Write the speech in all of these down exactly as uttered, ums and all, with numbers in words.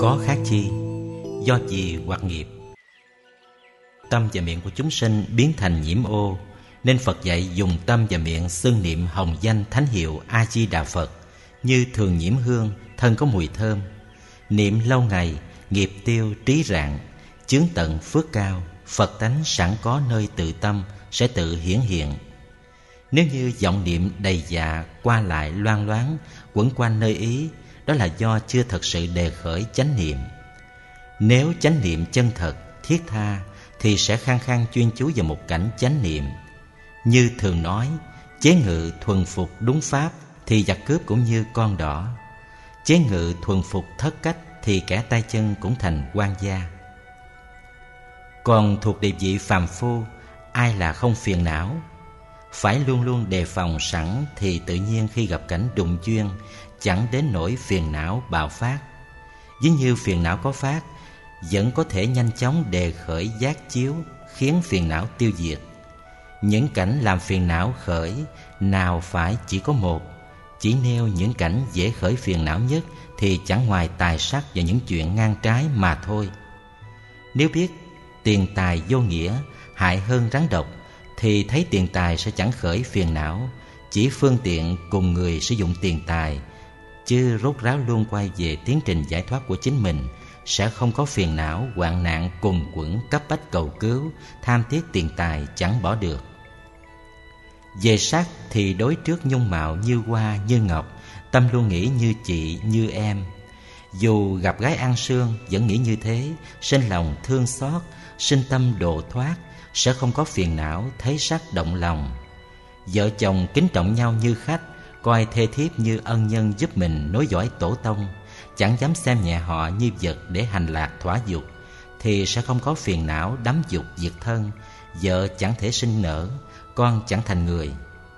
có khác chi, do gì hoặc nghiệp. Tâm và miệng của chúng sinh biến thành nhiễm ô, nên Phật dạy dùng tâm và miệng xưng niệm hồng danh thánh hiệu A Di Đà Phật, như thường nhiễm hương, thân có mùi thơm. Niệm lâu ngày, nghiệp tiêu trí rạng, chướng tận phước cao, Phật tánh sẵn có nơi tự tâm sẽ tự hiển hiện. Nếu như vọng niệm đầy dạ, qua lại loan loáng, quẩn quanh nơi ý, đó là do chưa thật sự đề khởi chánh niệm. Nếu chánh niệm chân thật, thiết tha, thì sẽ khăng khăng chuyên chú vào một cảnh chánh niệm. Như thường nói, chế ngự thuần phục đúng pháp, thì giặc cướp cũng như con đỏ. Chế ngự thuần phục thất cách, thì kẻ tay chân cũng thành quan gia. Còn thuộc địa vị phàm phu, ai là không phiền não? Phải luôn luôn đề phòng sẵn, thì tự nhiên khi gặp cảnh đụng duyên, chẳng đến nỗi phiền não bạo phát. Ví như phiền não có phát, vẫn có thể nhanh chóng đề khởi giác chiếu, khiến phiền não tiêu diệt. Những cảnh làm phiền não khởi, nào phải chỉ có một. Chỉ nêu những cảnh dễ khởi phiền não nhất, thì chẳng ngoài tài sắc và những chuyện ngang trái mà thôi. Nếu biết tiền tài vô nghĩa, hại hơn rắn độc, thì thấy tiền tài sẽ chẳng khởi phiền não, chỉ phương tiện cùng người sử dụng tiền tài, chứ rốt ráo luôn quay về tiến trình giải thoát của chính mình, sẽ không có phiền não hoạn nạn cùng quẫn cấp bách cầu cứu, tham tiếc tiền tài chẳng bỏ được. Về sắc thì đối trước nhung mạo như hoa như ngọc, tâm luôn nghĩ như chị như em. Dù gặp gái ăn sương vẫn nghĩ như thế, sinh lòng thương xót, sinh tâm độ thoát, sẽ không có phiền não thấy sắc động lòng. Vợ chồng kính trọng nhau như khách, coi thê thiếp như ân nhân giúp mình nối dõi tổ tông, chẳng dám xem nhẹ họ như vật để hành lạc thỏa dục, thì sẽ không có phiền não đắm dục diệt thân. Vợ chẳng thể sinh nở, con chẳng thành người.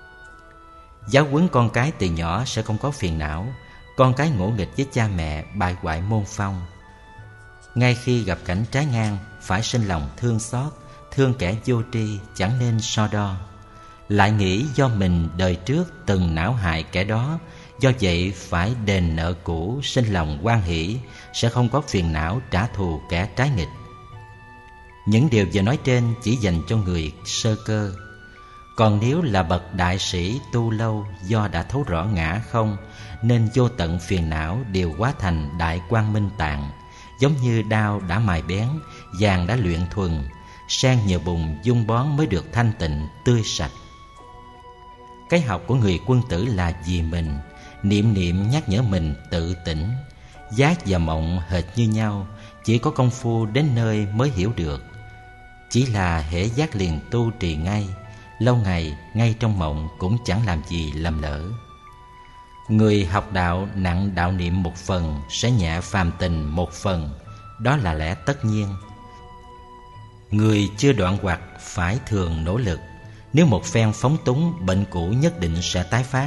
Giáo huấn con cái từ nhỏ sẽ không có phiền não. Con cái ngỗ nghịch với cha mẹ, bại hoại môn phong. Ngay khi gặp cảnh trái ngang, phải sinh lòng thương xót, thương kẻ vô tri, chẳng nên so đo. Lại nghĩ do mình đời trước từng não hại kẻ đó, do vậy phải đền nợ cũ, sinh lòng hoan hỷ, sẽ không có phiền não trả thù kẻ trái nghịch. Những điều vừa nói trên chỉ dành cho người sơ cơ. Còn nếu là bậc đại sĩ tu lâu, do đã thấu rõ ngã không, nên vô tận phiền não đều hóa thành đại quang minh tạng, giống như đao đã mài bén, vàng đã luyện thuần, sen nhờ bùn dung bón mới được thanh tịnh tươi sạch. Cái học của người quân tử là vì mình, niệm niệm nhắc nhở mình tự tỉnh. Giác và mộng hệt như nhau, chỉ có công phu đến nơi mới hiểu được. Chỉ là hễ giác liền tu trì ngay, lâu ngày ngay trong mộng cũng chẳng làm gì lầm lỡ. Người học đạo nặng đạo niệm một phần, sẽ nhẹ phàm tình một phần, đó là lẽ tất nhiên. Người chưa đoạn hoặc phải thường nỗ lực, nếu một phen phóng túng, bệnh cũ nhất định sẽ tái phát.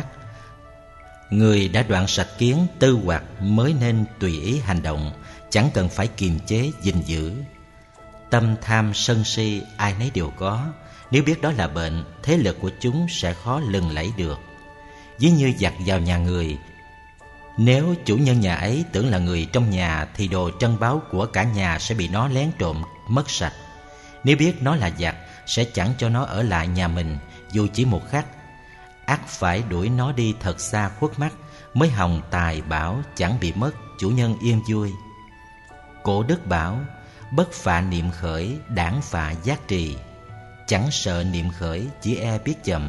Người đã đoạn sạch kiến tư hoặc mới nên tùy ý hành động, chẳng cần phải kiềm chế gìn giữ. Tâm tham sân si ai nấy đều có, nếu biết đó là bệnh, thế lực của chúng sẽ khó lừng lẫy được. Ví như giặc vào nhà người, nếu chủ nhân nhà ấy tưởng là người trong nhà, thì đồ trân báu của cả nhà sẽ bị nó lén trộm mất sạch. Nếu biết nó là giặc, sẽ chẳng cho nó ở lại nhà mình dù chỉ một khắc, ắt phải đuổi nó đi thật xa khuất mắt, mới hòng tài bảo chẳng bị mất, chủ nhân yên vui. Cổ đức bảo, bất phạ niệm khởi, đảng phạ giác trì. Chẳng sợ niệm khởi, chỉ e biết chậm.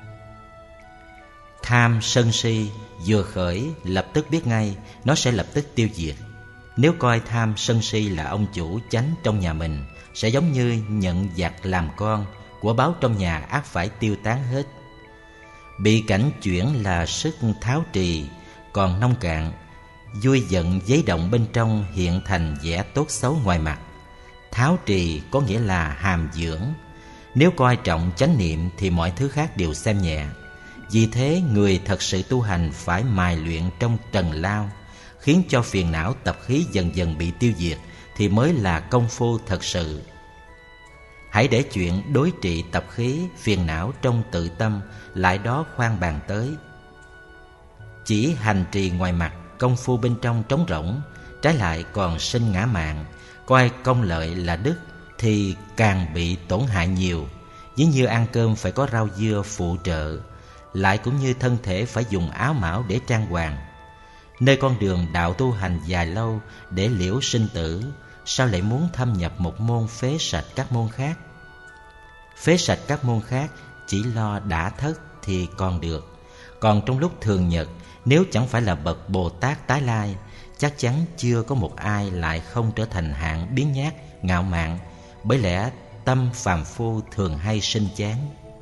Tham sân si vừa khởi lập tức biết ngay, nó sẽ lập tức tiêu diệt. Nếu coi tham sân si là ông chủ chánh trong nhà mình, sẽ giống như nhận giặc làm con, của báu trong nhà ắt phải tiêu tán hết. Bị cảnh chuyển là sức tháo trì, còn nông cạn, vui giận giấy động bên trong hiện thành vẻ tốt xấu ngoài mặt. Tháo trì có nghĩa là hàm dưỡng. Nếu coi trọng chánh niệm thì mọi thứ khác đều xem nhẹ. Vì thế người thật sự tu hành phải mài luyện trong trần lao, khiến cho phiền não tập khí dần dần bị tiêu diệt, thì mới là công phu thật sự. Hãy để chuyện đối trị tập khí, phiền não trong tự tâm, lại đó khoan bàn tới. Chỉ hành trì ngoài mặt, công phu bên trong trống rỗng, trái lại còn sinh ngã mạn, coi công lợi là đức, thì càng bị tổn hại nhiều. Ví như ăn cơm phải có rau dưa phụ trợ, lại cũng như thân thể phải dùng áo mão để trang hoàng. Nơi con đường đạo tu hành dài lâu để liễu sinh tử, sao lại muốn thâm nhập một môn phế sạch các môn khác? Phế sạch các môn khác chỉ lo đã thất thì còn được. Còn trong lúc thường nhật, nếu chẳng phải là bậc Bồ Tát tái lai, chắc chắn chưa có một ai lại không trở thành hạng biếng nhác, ngạo mạn. Bởi lẽ tâm phàm phu thường hay sinh chán.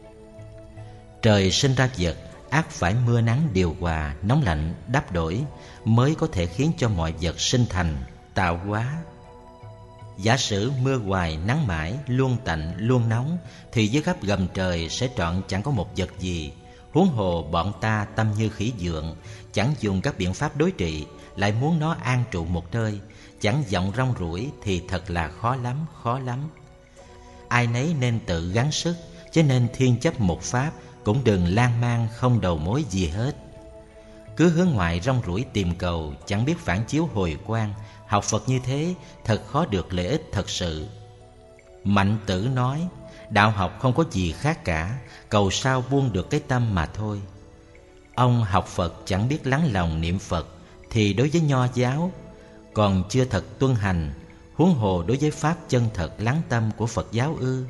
Trời sinh ra vật, ắt phải mưa nắng điều hòa, nóng lạnh đáp đổi mới có thể khiến cho mọi vật sinh thành, tạo hóa. Giả sử mưa hoài nắng mãi, luôn tạnh luôn nóng, thì dưới gấp gầm trời sẽ trọn chẳng có một vật gì. Huống hồ bọn ta tâm như khỉ dượng, chẳng dùng các biện pháp đối trị, lại muốn nó an trụ một nơi, chẳng vọng rong ruổi, thì thật là khó lắm, khó lắm. Ai nấy nên tự gắng sức, chứ nên thiên chấp một pháp, cũng đừng lan man không đầu mối gì hết. Cứ hướng ngoại rong ruổi tìm cầu, chẳng biết phản chiếu hồi quang. Học Phật như thế thật khó được lợi ích thật sự. Mạnh Tử nói, đạo học không có gì khác cả, cầu sao buông được cái tâm mà thôi. Ông học Phật chẳng biết lắng lòng niệm Phật, thì đối với nho giáo còn chưa thật tuân hành, huống hồ đối với pháp chân thật lắng tâm của Phật giáo ư?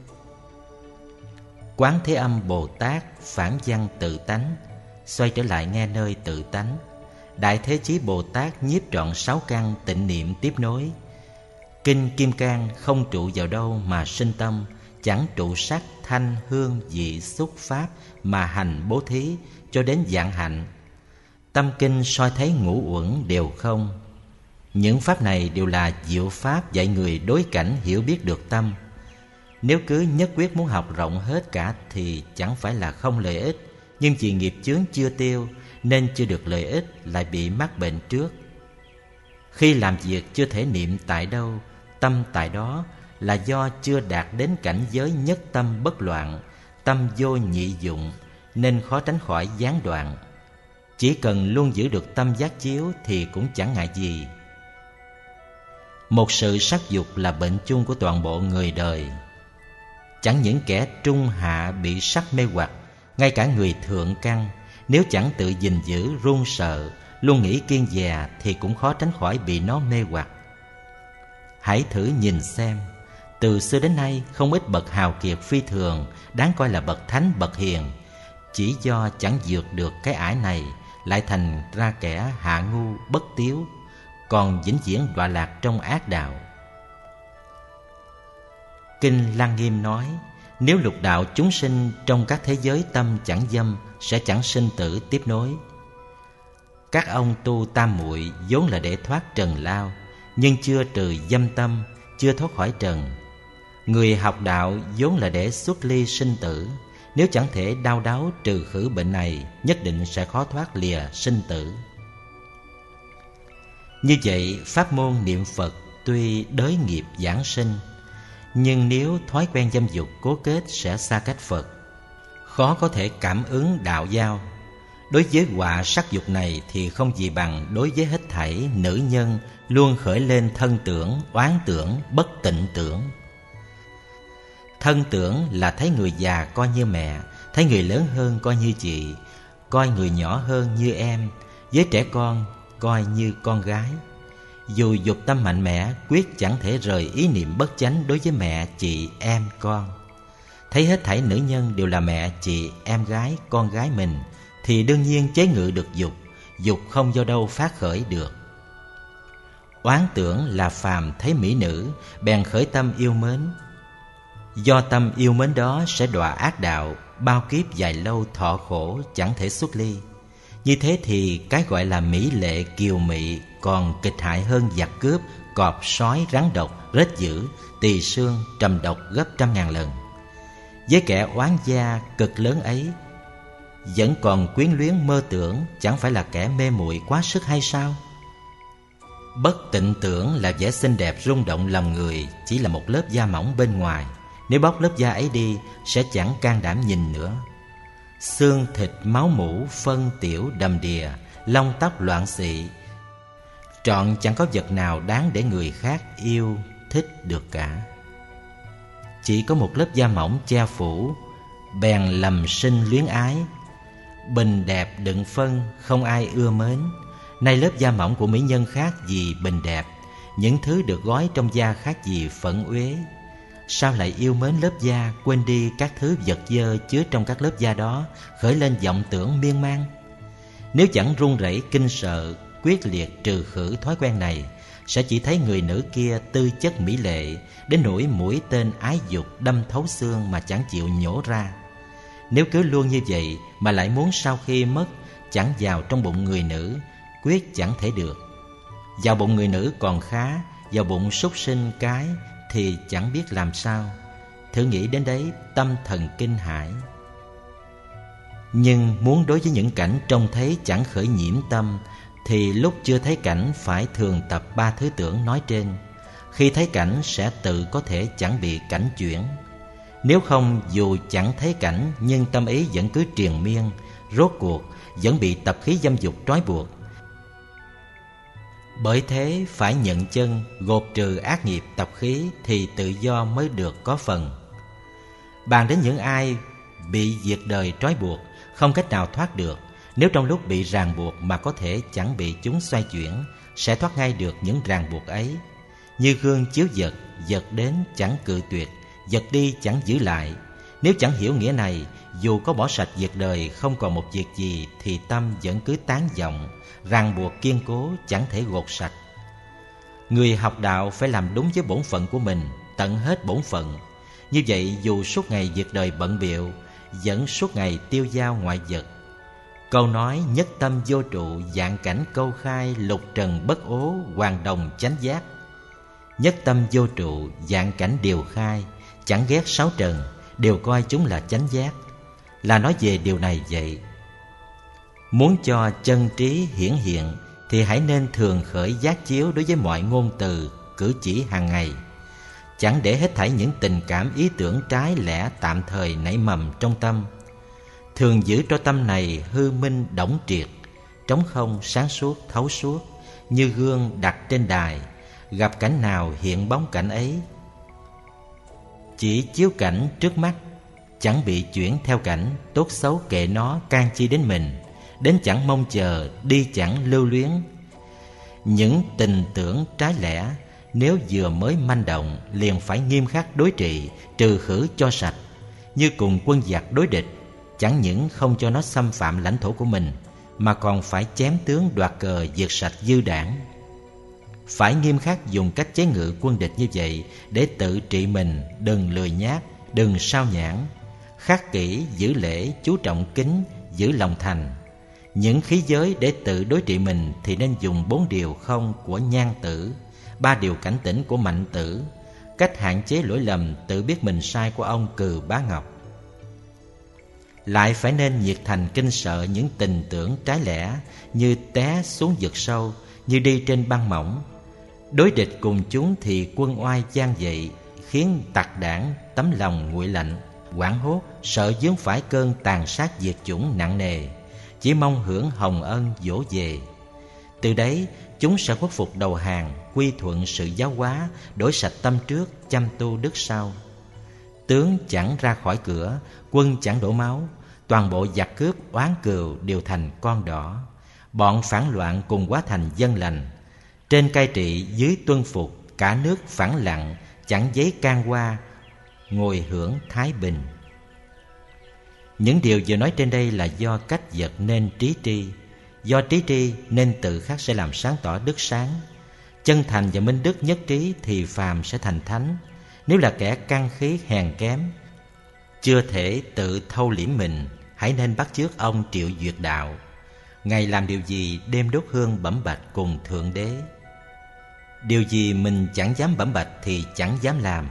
Quán Thế Âm Bồ Tát phản văn tự tánh, xoay trở lại nghe nơi tự tánh. Đại Thế Chí Bồ Tát nhiếp trọn sáu căn tịnh niệm tiếp nối. Kinh Kim Cang không trụ vào đâu mà sinh tâm, chẳng trụ sắc thanh hương vị xúc pháp mà hành bố thí cho đến vạn hạnh. Tâm kinh soi thấy ngũ uẩn đều không. Những pháp này đều là diệu pháp dạy người đối cảnh hiểu biết được tâm. Nếu cứ nhất quyết muốn học rộng hết cả thì chẳng phải là không lợi ích, nhưng vì nghiệp chướng chưa tiêu nên chưa được lợi ích, lại bị mắc bệnh trước. Khi làm việc chưa thể niệm tại đâu, tâm tại đó, là do chưa đạt đến cảnh giới nhất tâm bất loạn, tâm vô nhị dụng, nên khó tránh khỏi gián đoạn. Chỉ cần luôn giữ được tâm giác chiếu thì cũng chẳng ngại gì. Một sự sắc dục là bệnh chung của toàn bộ người đời. Chẳng những kẻ trung hạ bị sắc mê hoặc, ngay cả người thượng căn, nếu chẳng tự gìn giữ run sợ, luôn nghĩ kiêng dè, thì cũng khó tránh khỏi bị nó mê hoặc. Hãy thử nhìn xem, từ xưa đến nay không ít bậc hào kiệt phi thường, đáng coi là bậc thánh bậc hiền, chỉ do chẳng vượt được cái ải này, lại thành ra kẻ hạ ngu bất tiếu, còn vĩnh viễn đọa lạc trong ác đạo. Kinh Lăng Nghiêm nói, nếu lục đạo chúng sinh trong các thế giới tâm chẳng dâm, sẽ chẳng sinh tử tiếp nối. Các ông tu tam muội vốn là để thoát trần lao, nhưng chưa trừ dâm tâm, chưa thoát khỏi trần. Người học đạo vốn là để xuất ly sinh tử, nếu chẳng thể đau đáu trừ khử bệnh này, nhất định sẽ khó thoát lìa sinh tử. Như vậy, pháp môn niệm Phật tuy đới nghiệp giảng sinh, nhưng nếu thói quen dâm dục cố kết sẽ xa cách Phật, khó có thể cảm ứng đạo giao. Đối với họa sắc dục này thì không gì bằng đối với hết thảy nữ nhân luôn khởi lên thân tưởng, oán tưởng, bất tịnh tưởng. Thân tưởng là thấy người già coi như mẹ, thấy người lớn hơn coi như chị, coi người nhỏ hơn như em, với trẻ con coi như con gái. Dù dục tâm mạnh mẽ, quyết chẳng thể rời ý niệm bất chánh đối với mẹ, chị, em, con. Thấy hết thảy nữ nhân đều là mẹ, chị, em gái, con gái mình, thì đương nhiên chế ngự được dục, dục không do đâu phát khởi được. Oán tưởng là phàm thấy mỹ nữ, bèn khởi tâm yêu mến. Do tâm yêu mến đó sẽ đọa ác đạo, bao kiếp dài lâu thọ khổ chẳng thể xuất ly. Như thế thì cái gọi là mỹ lệ kiều mị còn kịch hại hơn giặc cướp, cọp, sói, rắn độc, rết dữ, tỳ xương, trầm độc gấp trăm ngàn lần. Với kẻ oán gia cực lớn ấy, vẫn còn quyến luyến mơ tưởng, chẳng phải là kẻ mê muội quá sức hay sao? Bất tịnh tưởng là vẻ xinh đẹp rung động lòng người, chỉ là một lớp da mỏng bên ngoài. Nếu bóc lớp da ấy đi, sẽ chẳng can đảm nhìn nữa. Xương thịt máu mủ phân tiểu đầm đìa, lông tóc loạn xị, Trọn chẳng có vật nào đáng để người khác yêu thích được cả. Chỉ có một lớp da mỏng che phủ, bèn lầm sinh luyến ái. Bình đẹp đựng phân, không ai ưa mến. Nay lớp da mỏng của mỹ nhân khác gì bình đẹp, những thứ được gói trong da khác gì phẫn uế. Sao lại yêu mến lớp da, quên đi các thứ vật dơ chứa trong các lớp da đó, khởi lên vọng tưởng miên man? Nếu chẳng run rẩy kinh sợ, quyết liệt trừ khử thói quen này, sẽ chỉ thấy người nữ kia tư chất mỹ lệ đến nỗi mũi tên ái dục đâm thấu xương mà chẳng chịu nhổ ra. Nếu cứ luôn như vậy mà lại muốn sau khi mất chẳng vào trong bụng người nữ, quyết chẳng thể được. Vào bụng người nữ còn khá, vào bụng súc sinh cái thì chẳng biết làm sao. Thử nghĩ đến đấy, tâm thần kinh hãi. Nhưng muốn đối với những cảnh trông thấy chẳng khởi nhiễm tâm, thì lúc chưa thấy cảnh phải thường tập ba thứ tưởng nói trên. Khi thấy cảnh sẽ tự có thể chẳng bị cảnh chuyển. Nếu không, dù chẳng thấy cảnh nhưng tâm ý vẫn cứ triền miên, rốt cuộc vẫn bị tập khí dâm dục trói buộc. Bởi thế phải nhận chân, gột trừ ác nghiệp tập khí thì tự do mới được có phần. Bàn đến những ai bị việc đời trói buộc, không cách nào thoát được, nếu trong lúc bị ràng buộc mà có thể chẳng bị chúng xoay chuyển, sẽ thoát ngay được những ràng buộc ấy. Như gương chiếu vật, vật đến chẳng cự tuyệt, vật đi chẳng giữ lại. Nếu chẳng hiểu nghĩa này, dù có bỏ sạch việc đời không còn một việc gì thì tâm vẫn cứ tán vọng, ràng buộc kiên cố chẳng thể gột sạch. Người học đạo phải làm đúng với bổn phận của mình, tận hết bổn phận. Như vậy dù suốt ngày việc đời bận bịu, vẫn suốt ngày tiêu dao ngoại vật. Câu nói nhất tâm vô trụ, vạn cảnh câu khai, lục trần bất ố, hoàng đồng chánh giác. Nhất tâm vô trụ, vạn cảnh đều khai, chẳng ghét sáu trần, đều coi chúng là chánh giác, là nói về điều này vậy. Muốn cho chân trí hiển hiện thì hãy nên thường khởi giác chiếu đối với mọi ngôn từ, cử chỉ hàng ngày. Chẳng để hết thảy những tình cảm ý tưởng trái lẽ tạm thời nảy mầm trong tâm. Thường giữ cho tâm này hư minh đổng triệt, trống không sáng suốt thấu suốt, như gương đặt trên đài, gặp cảnh nào hiện bóng cảnh ấy. Chỉ chiếu cảnh trước mắt, chẳng bị chuyển theo cảnh, tốt xấu kệ nó, can chi đến mình, đến chẳng mong chờ, đi chẳng lưu luyến. Những tình tưởng trái lẽ, nếu vừa mới manh động, liền phải nghiêm khắc đối trị, trừ khử cho sạch. Như cùng quân giặc đối địch, chẳng những không cho nó xâm phạm lãnh thổ của mình, mà còn phải chém tướng đoạt cờ, diệt sạch dư đảng. Phải nghiêm khắc dùng cách chế ngự quân địch như vậy để tự trị mình, đừng lười nhác, đừng sao nhãng. Khắc kỹ, giữ lễ, chú trọng kính, giữ lòng thành. Những khí giới để tự đối trị mình thì nên dùng bốn điều không của Nhan Tử, ba điều cảnh tỉnh của Mạnh Tử, cách hạn chế lỗi lầm tự biết mình sai của ông Cừ Bá Ngọc. Lại phải nên nhiệt thành kinh sợ những tình tưởng trái lẽ, như té xuống vực sâu, như đi trên băng mỏng. Đối địch cùng chúng thì quân oai gian dậy, khiến tặc đảng tấm lòng nguội lạnh, hoảng hốt, sợ vướng phải cơn tàn sát diệt chủng nặng nề, chỉ mong hưởng hồng ân dỗ về. Từ đấy chúng sẽ khuất phục đầu hàng, quy thuận sự giáo hóa, đổi sạch tâm trước, chăm tu đức sau. Tướng chẳng ra khỏi cửa, quân chẳng đổ máu, toàn bộ giặc cướp oán cừu đều thành con đỏ. Bọn phản loạn cùng hóa thành dân lành, trên cai trị dưới tuân phục, cả nước phẳng lặng, chẳng giấy can qua, ngồi hưởng thái bình. Những điều vừa nói trên đây là do cách vật nên trí tri, do trí tri nên tự khắc sẽ làm sáng tỏ đức sáng. Chân thành và minh đức nhất trí thì phàm sẽ thành thánh. Nếu là kẻ căn khí hèn kém, chưa thể tự thâu liễm mình, hãy nên bắt chước ông Triệu Duyệt Đạo. Ngày làm điều gì đêm đốt hương bẩm bạch cùng Thượng Đế. Điều gì mình chẳng dám bẩm bạch thì chẳng dám làm.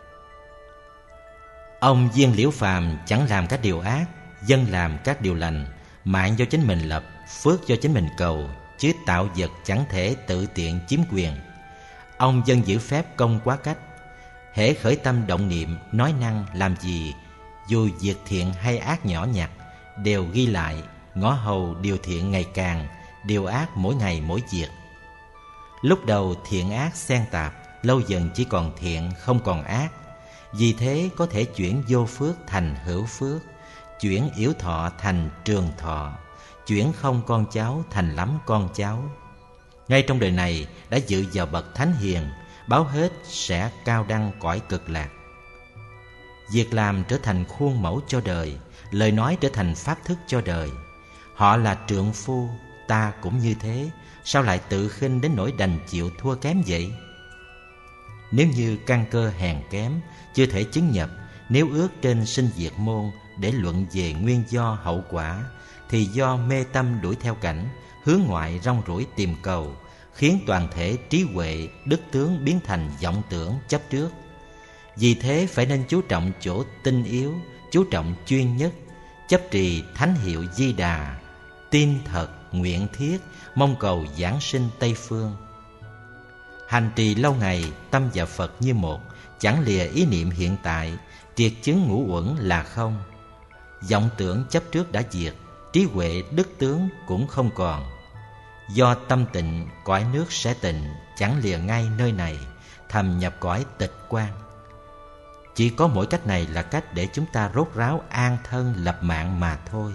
Ông Viên Liễu Phàm chẳng làm các điều ác, dân làm các điều lành, mạng do chính mình lập, phước do chính mình cầu, chứ tạo vật chẳng thể tự tiện chiếm quyền. Ông dân giữ phép công quá cách, hễ khởi tâm động niệm, nói năng làm gì, dù việc thiện hay ác nhỏ nhặt, đều ghi lại, ngó hầu điều thiện ngày càng, điều ác mỗi ngày mỗi việc. Lúc đầu thiện ác xen tạp, lâu dần chỉ còn thiện không còn ác. Vì thế có thể chuyển vô phước thành hữu phước, chuyển yểu thọ thành trường thọ, chuyển không con cháu thành lắm con cháu. Ngay trong đời này đã dự vào bậc thánh hiền, báo hết sẽ cao đăng cõi cực lạc. Việc làm trở thành khuôn mẫu cho đời, lời nói trở thành pháp thức cho đời. Họ là trượng phu, ta cũng như thế, sao lại tự khinh đến nỗi đành chịu thua kém vậy? Nếu như căn cơ hèn kém, chưa thể chứng nhập, nếu ước trên sinh diệt môn để luận về nguyên do hậu quả, thì do mê tâm đuổi theo cảnh, hướng ngoại rong ruổi tìm cầu, khiến toàn thể trí huệ, đức tướng biến thành vọng tưởng chấp trước. Vì thế phải nên chú trọng chỗ tinh yếu, chú trọng chuyên nhất, chấp trì thánh hiệu Di Đà, tin thật, nguyện thiết, mong cầu giảng sinh Tây Phương. Hành trì lâu ngày, tâm và Phật như một, chẳng lìa ý niệm hiện tại, triệt chứng ngũ uẩn là không. Vọng tưởng chấp trước đã diệt, trí huệ đức tướng cũng không còn. Do tâm tịnh, cõi nước sẽ tịnh, chẳng lìa ngay nơi này, thầm nhập cõi tịch quan. Chỉ có mỗi cách này là cách để chúng ta rốt ráo an thân lập mạng mà thôi.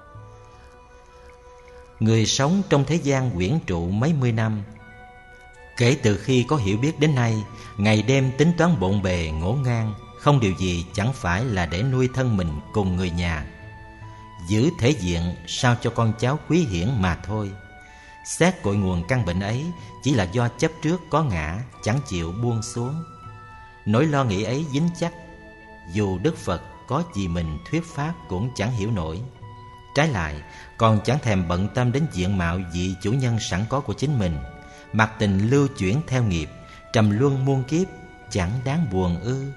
Người sống trong thế gian quyển trụ mấy mươi năm, kể từ khi có hiểu biết đến nay, ngày đêm tính toán bộn bề ngổn ngang, không điều gì chẳng phải là để nuôi thân mình cùng người nhà, giữ thể diện sao cho con cháu quý hiển mà thôi. Xét cội nguồn căn bệnh ấy chỉ là do chấp trước có ngã, chẳng chịu buông xuống. Nỗi lo nghĩ ấy dính chắc, dù Đức Phật có gì mình thuyết pháp cũng chẳng hiểu nổi. Trái lại, còn chẳng thèm bận tâm đến diện mạo vị chủ nhân sẵn có của chính mình, mặc tình lưu chuyển theo nghiệp, trầm luân muôn kiếp, chẳng đáng buồn ư.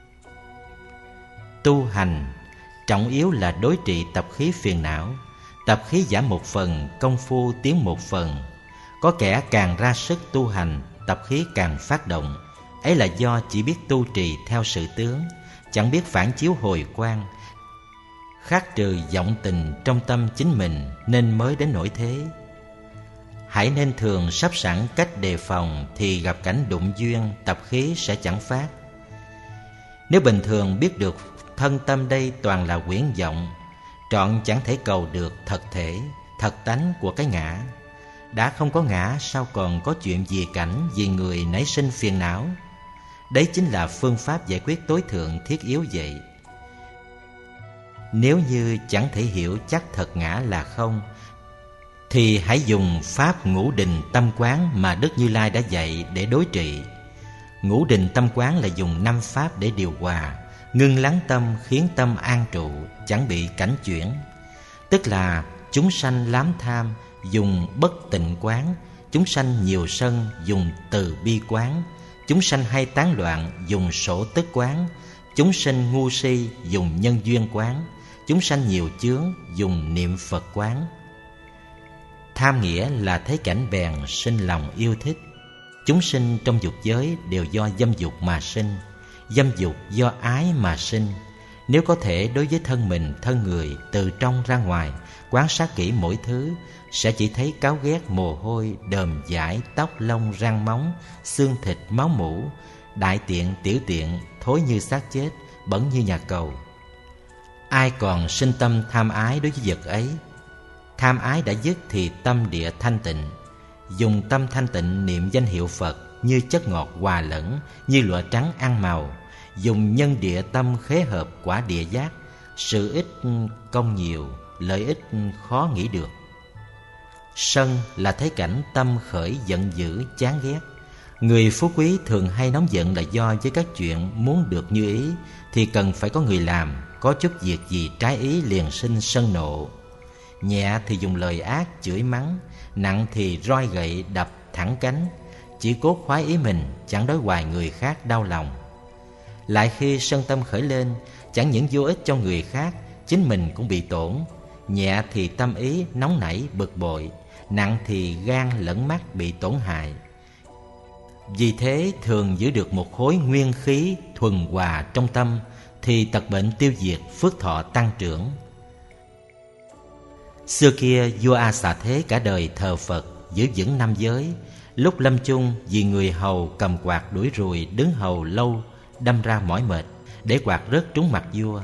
Tu hành, trọng yếu là đối trị tập khí phiền não. Tập khí giảm một phần, công phu tiến một phần. Có kẻ càng ra sức tu hành, tập khí càng phát động. Ấy là do chỉ biết tu trì theo sự tướng, chẳng biết phản chiếu hồi quang, khắc trừ vọng tình trong tâm chính mình, nên mới đến nỗi thế. Hãy nên thường sắp sẵn cách đề phòng, thì gặp cảnh đụng duyên, tập khí sẽ chẳng phát. Nếu bình thường biết được thân tâm đây toàn là quyển vọng, trọn chẳng thể cầu được thật thể, thật tánh của cái ngã. Đã không có ngã, sao còn có chuyện vì cảnh, vì người nảy sinh phiền não? Đấy chính là phương pháp giải quyết tối thượng thiết yếu vậy. Nếu như chẳng thể hiểu chắc thật ngã là không, thì hãy dùng pháp ngũ định tâm quán mà Đức Như Lai đã dạy để đối trị. Ngũ định tâm quán là dùng năm pháp để điều hòa, ngưng lắng tâm, khiến tâm an trụ, chẳng bị cảnh chuyển. Tức là chúng sanh lám tham, dùng bất tịnh quán; chúng sanh nhiều sân, dùng từ bi quán; chúng sanh hay tán loạn, dùng sổ tức quán; chúng sanh ngu si, dùng nhân duyên quán; chúng sanh nhiều chướng, dùng niệm Phật quán. Tham nghĩa là thấy cảnh bèn sinh lòng yêu thích. Chúng sinh trong dục giới đều do dâm dục mà sinh, dâm dục do ái mà sinh. Nếu có thể đối với thân mình, thân người, từ trong ra ngoài, quan sát kỹ mỗi thứ, sẽ chỉ thấy cáu ghét, mồ hôi, đờm dãi, tóc lông, răng móng, xương thịt, máu mủ, đại tiện, tiểu tiện, thối như xác chết, bẩn như nhà cầu. Ai còn sinh tâm tham ái đối với vật ấy? Tham ái đã dứt thì tâm địa thanh tịnh. Dùng tâm thanh tịnh niệm danh hiệu Phật, như chất ngọt hòa lẫn, như lụa trắng ăn màu. Dùng nhân địa tâm khế hợp quả địa giác, sự ít công nhiều, lợi ích khó nghĩ được. Sân là thấy cảnh tâm khởi giận dữ, chán ghét. Người phú quý thường hay nóng giận là do với các chuyện muốn được như ý thì cần phải có người làm, có chút việc gì trái ý liền sinh sân nộ. Nhẹ thì dùng lời ác chửi mắng, nặng thì roi gậy đập thẳng cánh. Chỉ cố khoái ý mình, chẳng đối hoài người khác đau lòng. Lại khi sân tâm khởi lên, chẳng những vô ích cho người khác, chính mình cũng bị tổn. Nhẹ thì tâm ý nóng nảy bực bội, nặng thì gan lẫn mắt bị tổn hại. Vì thế thường giữ được một khối nguyên khí thuần hòa trong tâm, thì tật bệnh tiêu diệt, phước thọ tăng trưởng. Xưa kia vua A Xà Thế cả đời thờ Phật, giữ vững năm giới, Lúc lâm chung, vì người hầu cầm quạt đuổi ruồi đứng hầu lâu đâm ra mỏi mệt, để quạt rớt trúng mặt vua.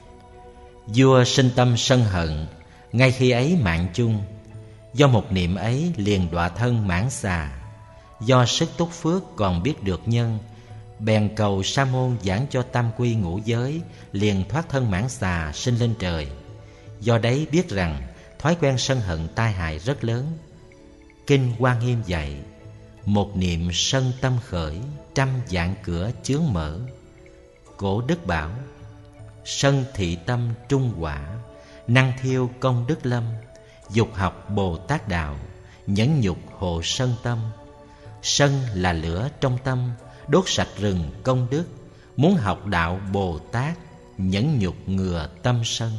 Vua sinh tâm sân hận, ngay khi ấy mạng chung. Do một niệm ấy liền đọa thân mãn xà. Do sức túc phước còn biết được nhân, bèn cầu sa môn giảng cho tam quy ngũ giới, liền thoát thân mãn xà sinh lên trời. Do đấy biết rằng thói quen sân hận tai hại rất lớn. Kinh Hoa Nghiêm dạy: một niệm sân tâm khởi, trăm vạn cửa chướng mở. Cổ đức bảo: sân thị tâm trung quả, năng thiêu công đức lâm. Dục học Bồ Tát đạo, nhẫn nhục hộ sân tâm. Sân là lửa trong tâm, đốt sạch rừng công đức. Muốn học đạo Bồ Tát, nhẫn nhục ngừa tâm sân.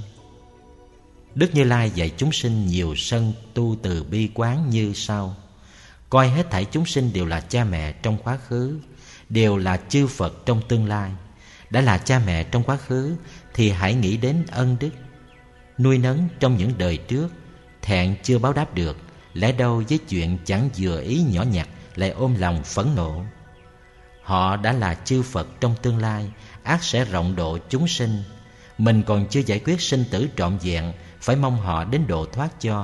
Đức Như Lai dạy chúng sinh nhiều sân tu từ bi quán như sau: coi hết thảy chúng sinh đều là cha mẹ trong quá khứ, đều là chư Phật trong tương lai. Đã là cha mẹ trong quá khứ thì hãy nghĩ đến ân đức nuôi nấng trong những đời trước, thẹn chưa báo đáp được. Lẽ đâu với chuyện chẳng vừa ý nhỏ nhặt lại ôm lòng phẫn nộ. Họ đã là chư Phật trong tương lai, ắt sẽ rộng độ chúng sinh. Mình còn chưa giải quyết sinh tử trọn vẹn, phải mong họ đến độ thoát cho.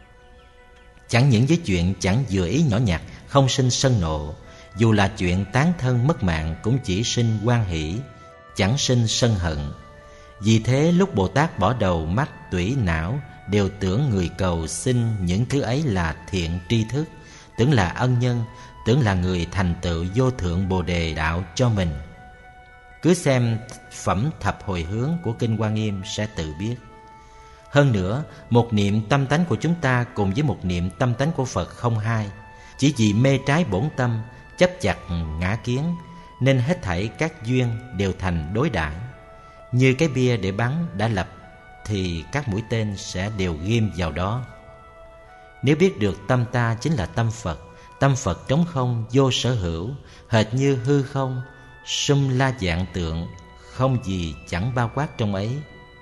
Chẳng những với chuyện chẳng vừa ý nhỏ nhặt không sinh sân nộ, dù là chuyện tán thân mất mạng cũng chỉ sinh hoan hỷ, chẳng sinh sân hận. Vì thế lúc Bồ Tát bỏ đầu mắt tủy não, đều tưởng người cầu xin những thứ ấy là thiện tri thức, tưởng là ân nhân, tưởng là người thành tựu vô thượng Bồ Đề đạo cho mình. Cứ xem phẩm thập hồi hướng của Kinh Hoa Nghiêm sẽ tự biết. Hơn nữa, một niệm tâm tánh của chúng ta cùng với một niệm tâm tánh của Phật không hai. Chỉ vì mê trái bổn tâm, chấp chặt ngã kiến, nên hết thảy các duyên đều thành đối đãi. Như cái bia để bắn đã lập thì các mũi tên sẽ đều ghim vào đó. Nếu biết được tâm ta chính là tâm Phật, tâm Phật trống không vô sở hữu, hệt như hư không, sum la dạng tượng, không gì chẳng bao quát trong ấy.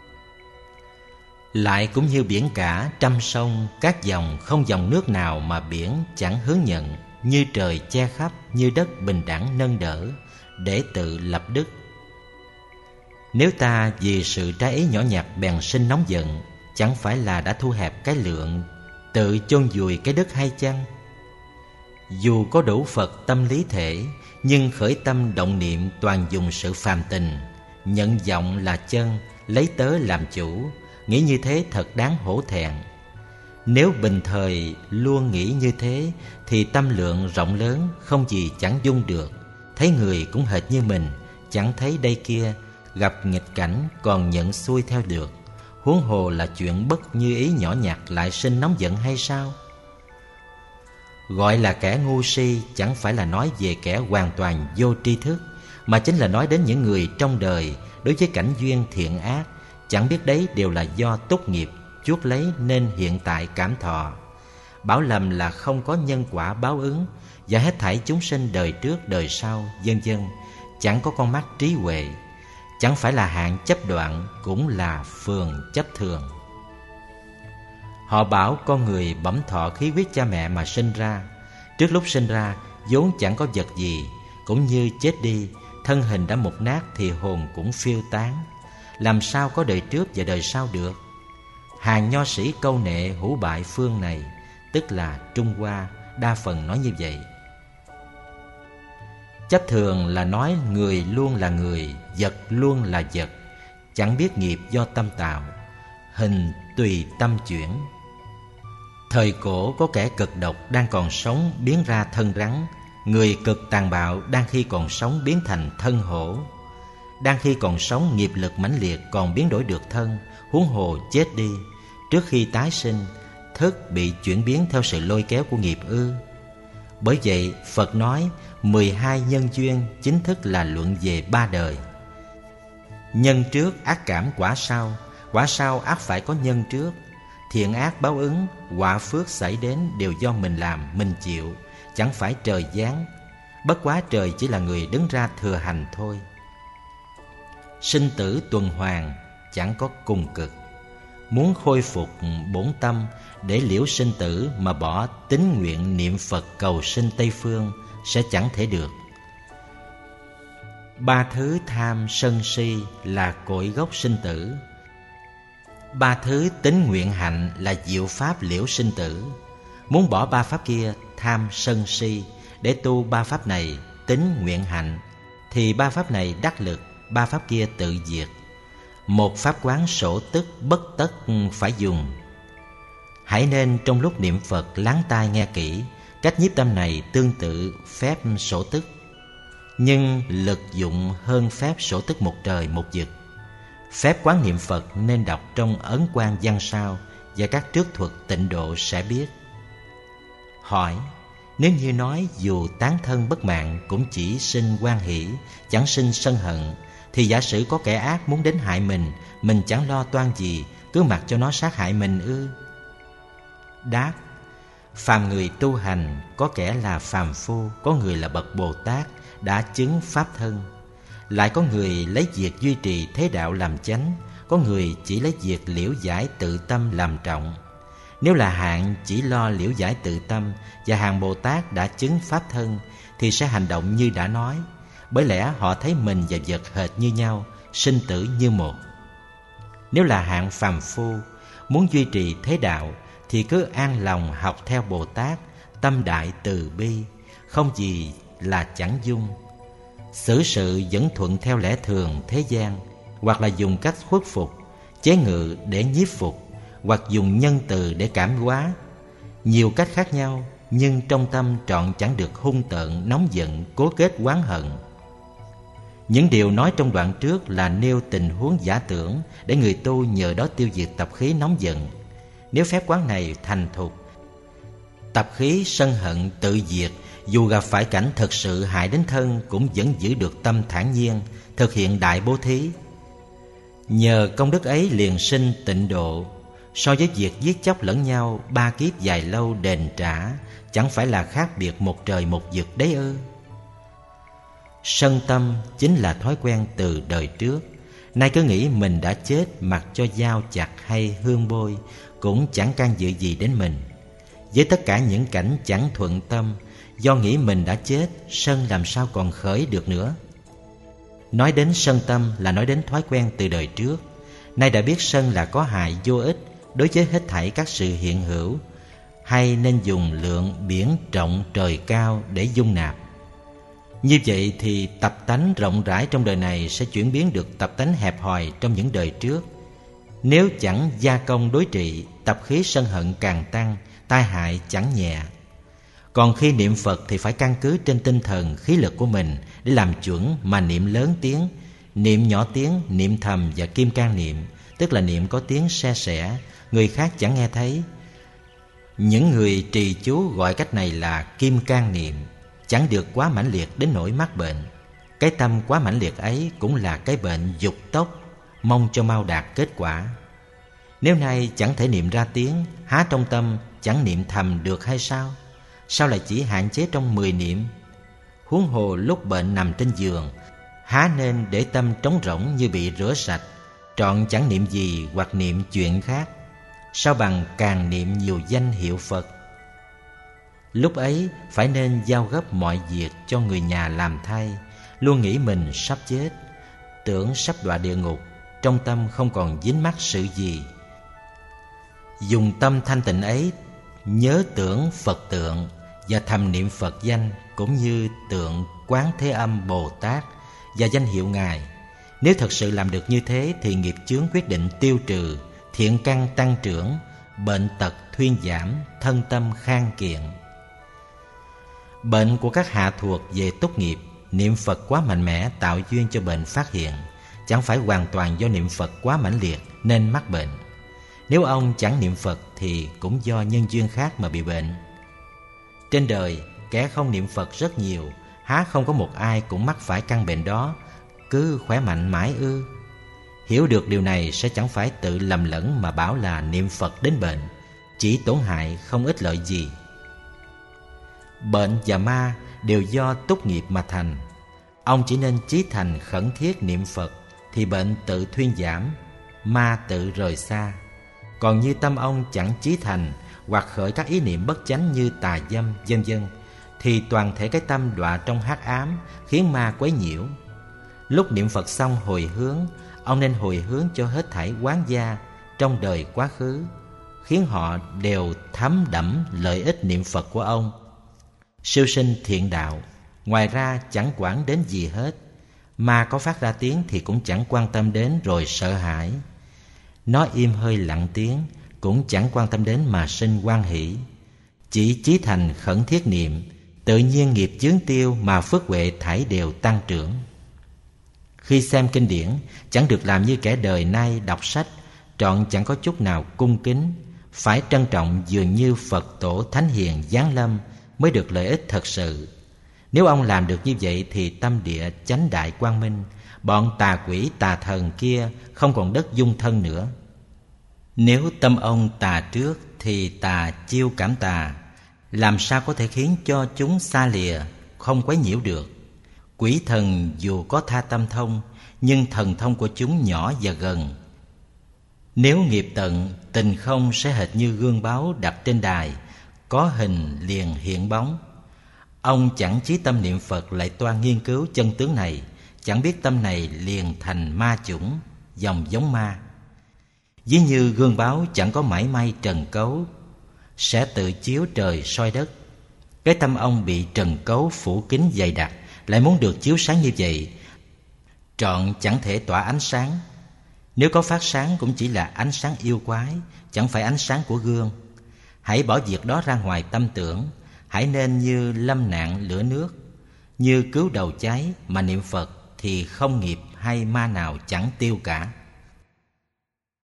Lại cũng như biển cả trăm sông, các dòng không dòng nước nào mà biển chẳng hướng nhận. Như trời che khắp, như đất bình đẳng nâng đỡ, để tự lập đức. Nếu ta vì sự trái ý nhỏ nhặt bèn sinh nóng giận, chẳng phải là đã thu hẹp cái lượng, tự chôn vùi cái đức hay chăng? Dù có đủ Phật tâm lý thể, nhưng khởi tâm động niệm toàn dùng sự phàm tình, nhận vọng là chân, lấy tớ làm chủ, nghĩ như thế thật đáng hổ thẹn. Nếu bình thời luôn nghĩ như thế thì tâm lượng rộng lớn, không gì chẳng dung được. Thấy người cũng hệt như mình, chẳng thấy đây kia, gặp nghịch cảnh còn nhận xuôi theo được. Huống hồ là chuyện bất như ý nhỏ nhặt lại sinh nóng giận hay sao? Gọi là kẻ ngu si chẳng phải là nói về kẻ hoàn toàn vô tri thức, mà chính là nói đến những người trong đời đối với cảnh duyên thiện ác, chẳng biết đấy đều là do túc nghiệp chuốc lấy nên hiện tại cảm thọ. Bảo lầm là không có nhân quả báo ứng, và hết thảy chúng sinh đời trước đời sau vân vân chẳng có con mắt trí huệ, chẳng phải là hạng chấp đoạn, cũng là phường chấp thường. Họ bảo con người bẩm thọ khí huyết cha mẹ mà sinh ra. Trước lúc sinh ra vốn chẳng có vật gì, cũng như chết đi, thân hình đã mục nát thì hồn cũng phiêu tán. Làm sao có đời trước và đời sau được? Hàng nho sĩ câu nệ hữu bại phương này, tức là Trung Hoa, đa phần nói như vậy. Chấp thường là nói người luôn là người, vật luôn là vật, chẳng biết nghiệp do tâm tạo, hình tùy tâm chuyển. Thời cổ có kẻ cực độc đang còn sống biến ra thân rắn, người cực tàn bạo đang khi còn sống biến thành thân hổ. Đang khi còn sống nghiệp lực mãnh liệt còn biến đổi được thân, huống hồ chết đi. Trước khi tái sinh, thức bị chuyển biến theo sự lôi kéo của nghiệp ư? Bởi vậy Phật nói mười hai nhân duyên chính thức là luận về ba đời. Nhân trước ác cảm quả sau, quả sau ác phải có nhân trước. Thiện ác báo ứng, quả phước xảy đến đều do mình làm, mình chịu, chẳng phải trời giáng. Bất quá trời chỉ là người đứng ra thừa hành thôi. Sinh tử tuần hoàn chẳng có cùng cực. muốn khôi phục bổn tâm để liễu sinh tử mà bỏ tín nguyện niệm Phật cầu sinh Tây Phương sẽ chẳng thể được. Ba thứ tham sân si là cội gốc sinh tử. Ba thứ tín nguyện hạnh là diệu pháp liễu sinh tử. Muốn bỏ ba pháp kia, tham sân si, để tu ba pháp này, tín nguyện hạnh, thì ba pháp này đắc lực, ba pháp kia tự diệt. Một pháp quán sổ tức bất tất phải dùng. Hãy nên trong lúc niệm Phật lắng tai nghe kỹ. Cách nhiếp tâm này tương tự phép sổ tức, nhưng lực dụng hơn phép sổ tức một trời một vực. Phép quán niệm Phật nên đọc trong ấn quan văn sao và các trước thuật tịnh độ sẽ biết. Hỏi: nếu như nói dù tán thân bất mạng cũng chỉ sinh hoan hỷ, chẳng sinh sân hận, thì giả sử có kẻ ác muốn đến hại mình, mình chẳng lo toan gì, cứ mặc cho nó sát hại mình ư? Đáp: phàm người tu hành, có kẻ là phàm phu, có người là bậc Bồ Tát đã chứng pháp thân. Lại có người lấy việc duy trì thế đạo làm chánh, có người chỉ lấy việc liễu giải tự tâm làm trọng. Nếu là hạng chỉ lo liễu giải tự tâm và hàng Bồ Tát đã chứng pháp thân, thì sẽ hành động như đã nói, bởi lẽ họ thấy mình và vật hệt như nhau, sinh tử như một. Nếu là hạng phàm phu, muốn duy trì thế đạo, thì cứ an lòng học theo Bồ Tát, tâm đại từ bi, không gì là chẳng dung. Xử sự vẫn thuận theo lẽ thường thế gian, hoặc là dùng cách khuất phục, chế ngự để nhiếp phục, hoặc dùng nhân từ để cảm hóa. Nhiều cách khác nhau, nhưng trong tâm trọn chẳng được hung tợn, nóng giận, cố kết oán hận. Những điều nói trong đoạn trước là nêu tình huống giả tưởng để người tu nhờ đó tiêu diệt tập khí nóng giận. Nếu phép quán này thành thục, tập khí sân hận tự diệt, dù gặp phải cảnh thực sự hại đến thân cũng vẫn giữ được tâm thản nhiên, thực hiện đại bố thí. Nhờ công đức ấy liền sinh tịnh độ. So với việc giết chóc lẫn nhau ba kiếp dài lâu đền trả, chẳng phải là khác biệt một trời một vực đấy ư? Sân tâm chính là thói quen từ đời trước. Nay cứ nghĩ mình đã chết, mặc cho dao chặt hay hương bôi cũng chẳng can dự gì đến mình. Với tất cả những cảnh chẳng thuận tâm, do nghĩ mình đã chết, sân làm sao còn khởi được nữa. Nói đến sân tâm là nói đến thói quen từ đời trước. Nay đã biết sân là có hại vô ích đối với hết thảy các sự hiện hữu, hay nên dùng lượng biển rộng trời cao để dung nạp. Như vậy thì tập tánh rộng rãi trong đời này sẽ chuyển biến được tập tánh hẹp hòi trong những đời trước. Nếu chẳng gia công đối trị, tập khí sân hận càng tăng, tai hại chẳng nhẹ. Còn khi niệm Phật thì phải căn cứ trên tinh thần khí lực của mình để làm chuẩn mà niệm lớn tiếng, niệm nhỏ tiếng, niệm thầm và kim cang niệm, tức là niệm có tiếng se sẻ, người khác chẳng nghe thấy. Những người trì chú gọi cách này là kim cang niệm, chẳng được quá mãnh liệt đến nỗi mắc bệnh. Cái tâm quá mãnh liệt ấy cũng là cái bệnh dục tốc, mong cho mau đạt kết quả. Nếu nay chẳng thể niệm ra tiếng, há trong tâm chẳng niệm thầm được hay sao? Sao lại chỉ hạn chế trong mười niệm? Huống hồ lúc bệnh nằm trên giường, há nên để tâm trống rỗng như bị rửa sạch, trọn chẳng niệm gì hoặc niệm chuyện khác? Sao bằng càng niệm nhiều danh hiệu Phật? Lúc ấy phải nên giao gấp mọi việc cho người nhà làm thay, luôn nghĩ mình sắp chết, tưởng sắp đọa địa ngục, trong tâm không còn dính mắc sự gì. Dùng tâm thanh tịnh ấy nhớ tưởng Phật tượng và thầm niệm Phật danh, cũng như tượng Quán Thế Âm Bồ Tát và danh hiệu Ngài. Nếu thật sự làm được như thế thì nghiệp chướng quyết định tiêu trừ, thiện căn tăng trưởng, bệnh tật thuyên giảm, thân tâm khang kiện. Bệnh của các hạ thuộc về túc nghiệp, niệm Phật quá mạnh mẽ tạo duyên cho bệnh phát hiện, chẳng phải hoàn toàn do niệm Phật quá mãnh liệt nên mắc bệnh. Nếu ông chẳng niệm Phật thì cũng do nhân duyên khác mà bị bệnh. Trên đời, kẻ không niệm Phật rất nhiều, há không có một ai cũng mắc phải căn bệnh đó, cứ khỏe mạnh mãi ư? Hiểu được điều này sẽ chẳng phải tự lầm lẫn mà bảo là niệm Phật đến bệnh, chỉ tổn hại không ích lợi gì. Bệnh và ma đều do túc nghiệp mà thành. Ông chỉ nên chí thành khẩn thiết niệm Phật thì bệnh tự thuyên giảm, ma tự rời xa. Còn như tâm ông chẳng chí thành hoặc khởi các ý niệm bất chánh như tà dâm, vân vân, thì toàn thể cái tâm đọa trong hắc ám, khiến ma quấy nhiễu. Lúc niệm Phật xong hồi hướng, ông nên hồi hướng cho hết thảy oán gia trong đời quá khứ, khiến họ đều thấm đẫm lợi ích niệm Phật của ông. Siêu sinh thiện đạo, ngoài ra chẳng quản đến gì hết. Ma có phát ra tiếng thì cũng chẳng quan tâm đến rồi sợ hãi. Nó im hơi lặng tiếng cũng chẳng quan tâm đến mà sinh hoan hỷ. Chỉ chí thành khẩn thiết niệm, tự nhiên nghiệp chướng tiêu mà phước huệ thảy đều tăng trưởng. Khi xem kinh điển, chẳng được làm như kẻ đời nay đọc sách, trọn chẳng có chút nào cung kính. Phải trân trọng dường như Phật tổ thánh hiền giáng lâm mới được lợi ích thật sự. Nếu ông làm được như vậy thì tâm địa chánh đại quang minh, bọn tà quỷ tà thần kia không còn đất dung thân nữa. Nếu tâm ông tà trước thì tà chiêu cảm tà, làm sao có thể khiến cho chúng xa lìa, không quấy nhiễu được. Quỷ thần dù có tha tâm thông, nhưng thần thông của chúng nhỏ và gần. Nếu nghiệp tận, tình không sẽ hệt như gương báo đặt trên đài, có hình liền hiện bóng. Ông chẳng chí tâm niệm Phật lại toan nghiên cứu chân tướng này, chẳng biết tâm này liền thành ma chủng, dòng giống ma. Ví như gương báo chẳng có mảy may trần cấu, sẽ tự chiếu trời soi đất. Cái tâm ông bị trần cấu phủ kín dày đặc, lại muốn được chiếu sáng như vậy, trọn chẳng thể tỏa ánh sáng. Nếu có phát sáng cũng chỉ là ánh sáng yêu quái, chẳng phải ánh sáng của gương. Hãy bỏ việc đó ra ngoài tâm tưởng, hãy nên như lâm nạn lửa nước, như cứu đầu cháy mà niệm Phật thì không nghiệp hay ma nào chẳng tiêu cả.